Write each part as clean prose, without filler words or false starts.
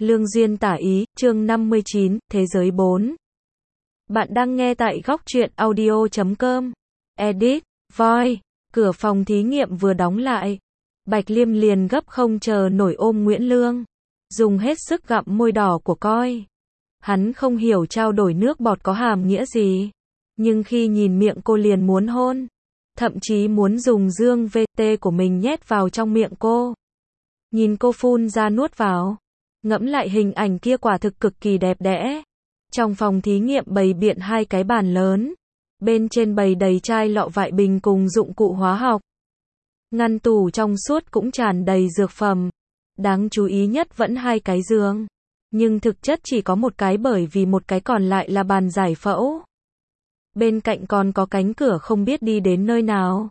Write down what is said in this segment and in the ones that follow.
Lương duyên tả ý, chương 59, Thế giới 4. Bạn đang nghe tại góc truyện audio.com. Edit, Voi. Cửa phòng thí nghiệm vừa đóng lại. Bạch Liêm liền gấp không chờ nổi ôm Nguyễn Lương. Dùng hết sức gặm môi đỏ của coi. Hắn không hiểu trao đổi nước bọt có hàm nghĩa gì. Nhưng khi nhìn miệng cô liền muốn hôn. Thậm chí muốn dùng dương VT của mình nhét vào trong miệng cô. Nhìn cô phun ra nuốt vào. Ngẫm lại hình ảnh kia quả thực cực kỳ đẹp đẽ. Trong phòng thí nghiệm bày biện hai cái bàn lớn. Bên trên bày đầy chai lọ vại bình cùng dụng cụ hóa học. Ngăn tủ trong suốt cũng tràn đầy dược phẩm. Đáng chú ý nhất vẫn hai cái giường. Nhưng thực chất chỉ có một cái bởi vì một cái còn lại là bàn giải phẫu. Bên cạnh còn có cánh cửa không biết đi đến nơi nào.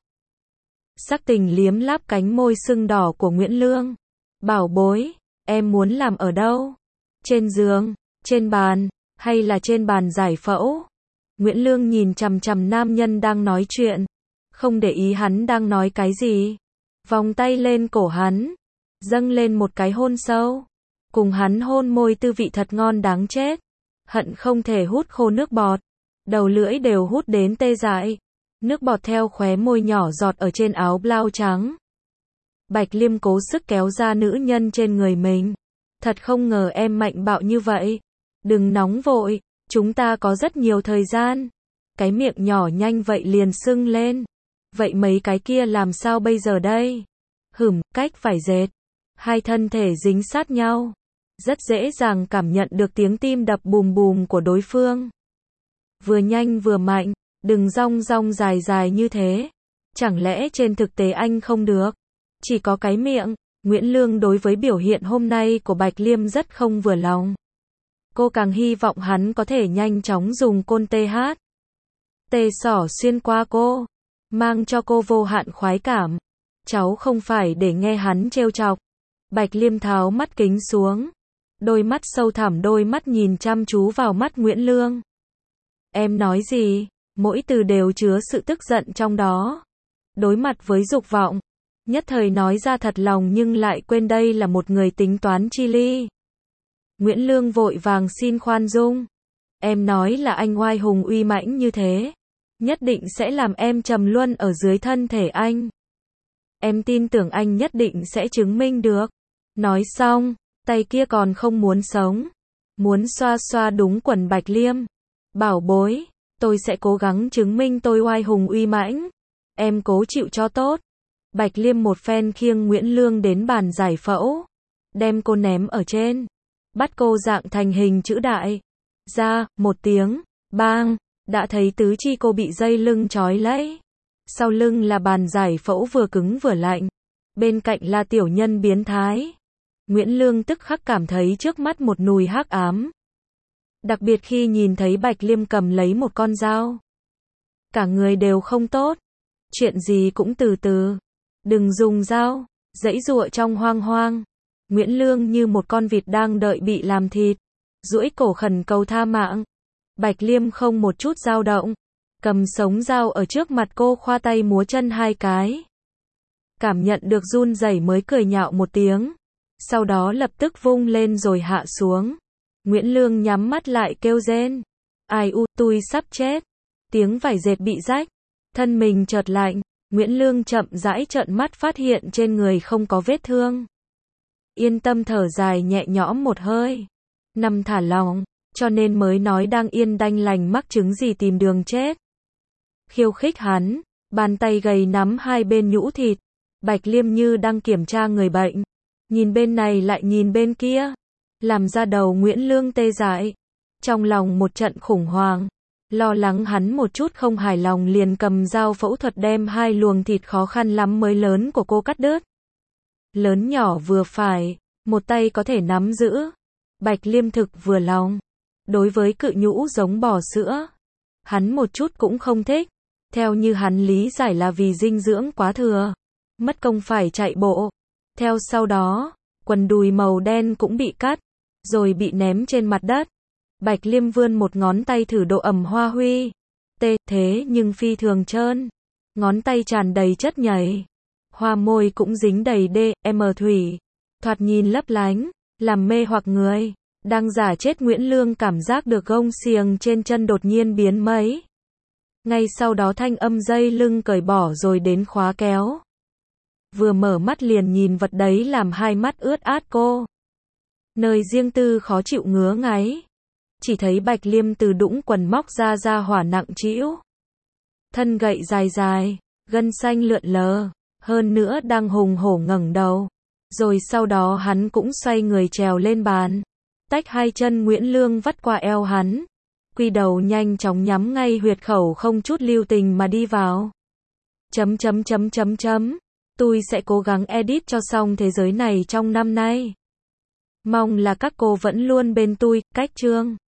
Sắc Tình liếm láp cánh môi sưng đỏ của Nguyễn Lương. Bảo bối, em muốn làm ở đâu? Trên giường, trên bàn, hay là trên bàn giải phẫu? Nguyễn Lương nhìn chằm chằm nam nhân đang nói chuyện. Không để ý hắn đang nói cái gì. Vòng tay lên cổ hắn. Dâng lên một cái hôn sâu. Cùng hắn hôn môi tư vị thật ngon đáng chết. Hận không thể hút khô nước bọt. Đầu lưỡi đều hút đến tê dại. Nước bọt theo khóe môi nhỏ giọt ở trên áo blau trắng. Bạch Liêm cố sức kéo ra nữ nhân trên người mình. Thật không ngờ em mạnh bạo như vậy. Đừng nóng vội, chúng ta có rất nhiều thời gian. Cái miệng nhỏ nhanh vậy liền sưng lên. Vậy mấy cái kia làm sao bây giờ đây? Cách phải dệt. Hai thân thể dính sát nhau. Rất dễ dàng cảm nhận được tiếng tim đập bùm bùm của đối phương. Vừa nhanh vừa mạnh, đừng rong rong dài dài như thế. Chẳng lẽ trên thực tế anh không được? Chỉ có cái miệng. Nguyễn Lương đối với biểu hiện hôm nay của Bạch Liêm rất không vừa lòng. Cô càng hy vọng hắn có thể nhanh chóng dùng côn TH. Tê xỏ xuyên qua cô. Mang cho cô vô hạn khoái cảm. Cháu không phải để nghe hắn trêu chọc. Bạch Liêm tháo mắt kính xuống. Đôi mắt sâu thẳm đôi mắt nhìn chăm chú vào mắt Nguyễn Lương. Em nói gì? Mỗi từ đều chứa sự tức giận trong đó. Đối mặt với dục vọng. Nhất thời nói ra thật lòng nhưng lại quên đây là một người tính toán chi ly. Nguyễn Lương vội vàng xin khoan dung. Em nói là anh oai hùng uy mãnh như thế. Nhất định sẽ làm em trầm luân ở dưới thân thể anh. Em tin tưởng anh nhất định sẽ chứng minh được. Nói xong, tay kia còn không muốn sống. Muốn xoa xoa đúng quần Bạch Liêm. Bảo bối, tôi sẽ cố gắng chứng minh tôi oai hùng uy mãnh. Em cố chịu cho tốt. Bạch Liêm một phen khiêng Nguyễn Lương đến bàn giải phẫu. Đem cô ném ở trên. Bắt cô dạng thành hình chữ đại. Ra, một tiếng, bang, đã thấy tứ chi cô bị dây lưng trói lấy. Sau lưng là bàn giải phẫu vừa cứng vừa lạnh. Bên cạnh là tiểu nhân biến thái. Nguyễn Lương tức khắc cảm thấy trước mắt một nùi hắc ám. Đặc biệt khi nhìn thấy Bạch Liêm cầm lấy một con dao. Cả người đều không tốt. Chuyện gì cũng từ từ. Đừng dùng dao. Giãy giụa trong hoang hoang. Nguyễn Lương như một con vịt đang đợi bị làm thịt. Duỗi cổ khẩn cầu tha mạng. Bạch Liêm không một chút dao động. Cầm sống dao ở trước mặt cô khoa tay múa chân hai cái. Cảm nhận được run rẩy mới cười nhạo một tiếng. Sau đó lập tức vung lên rồi hạ xuống. Nguyễn Lương nhắm mắt lại kêu rên. Ai u, tôi sắp chết. Tiếng vải dệt bị rách. Thân mình chợt lạnh. Nguyễn Lương chậm rãi trợn mắt phát hiện trên người không có vết thương. Yên tâm thở dài nhẹ nhõm một hơi. Nằm thả lỏng, cho nên mới nói đang yên đanh lành mắc chứng gì tìm đường chết. Khiêu khích hắn, bàn tay gầy nắm hai bên nhũ thịt. Bạch Liêm như đang kiểm tra người bệnh. Nhìn bên này lại nhìn bên kia. Làm ra đầu Nguyễn Lương tê dại. Trong lòng một trận khủng hoảng. Lo lắng hắn một chút không hài lòng liền cầm dao phẫu thuật đem hai luồng thịt khó khăn lắm mới lớn của cô cắt đứt. Lớn nhỏ vừa phải, một tay có thể nắm giữ. Bạch Liêm thực vừa lòng. Đối với cự nhũ giống bò sữa, hắn một chút cũng không thích. Theo như hắn lý giải là vì dinh dưỡng quá thừa. Mất công phải chạy bộ. Theo sau đó, quần đùi màu đen cũng bị cắt, rồi bị ném trên mặt đất. Bạch Liêm vươn một ngón tay thử độ ẩm hoa huy. Thế nhưng phi thường trơn. Ngón tay tràn đầy chất nhầy. Hoa môi cũng dính đầy DM thủy. Thoạt nhìn lấp lánh. làm mê hoặc người. Đang giả chết Nguyễn Lương cảm giác được gông xiềng trên chân đột nhiên biến mấy. Ngay sau đó thanh âm dây lưng cởi bỏ rồi đến khóa kéo. Vừa mở mắt liền nhìn vật đấy làm hai mắt ướt át cô. Nơi riêng tư khó chịu ngứa ngáy. Chỉ thấy Bạch Liêm từ đũng quần móc ra hỏa nặng trĩu. Thân gậy dài dài, gân xanh lượn lờ, hơn nữa đang hùng hổ ngẩng đầu. Rồi sau đó hắn cũng xoay người trèo lên bàn. Tách hai chân Nguyễn Lương vắt qua eo hắn. Quy đầu nhanh chóng nhắm ngay huyệt khẩu không chút lưu tình mà đi vào. Tôi sẽ cố gắng edit cho xong thế giới này trong năm nay. Mong là các cô vẫn luôn bên tôi, cách chương.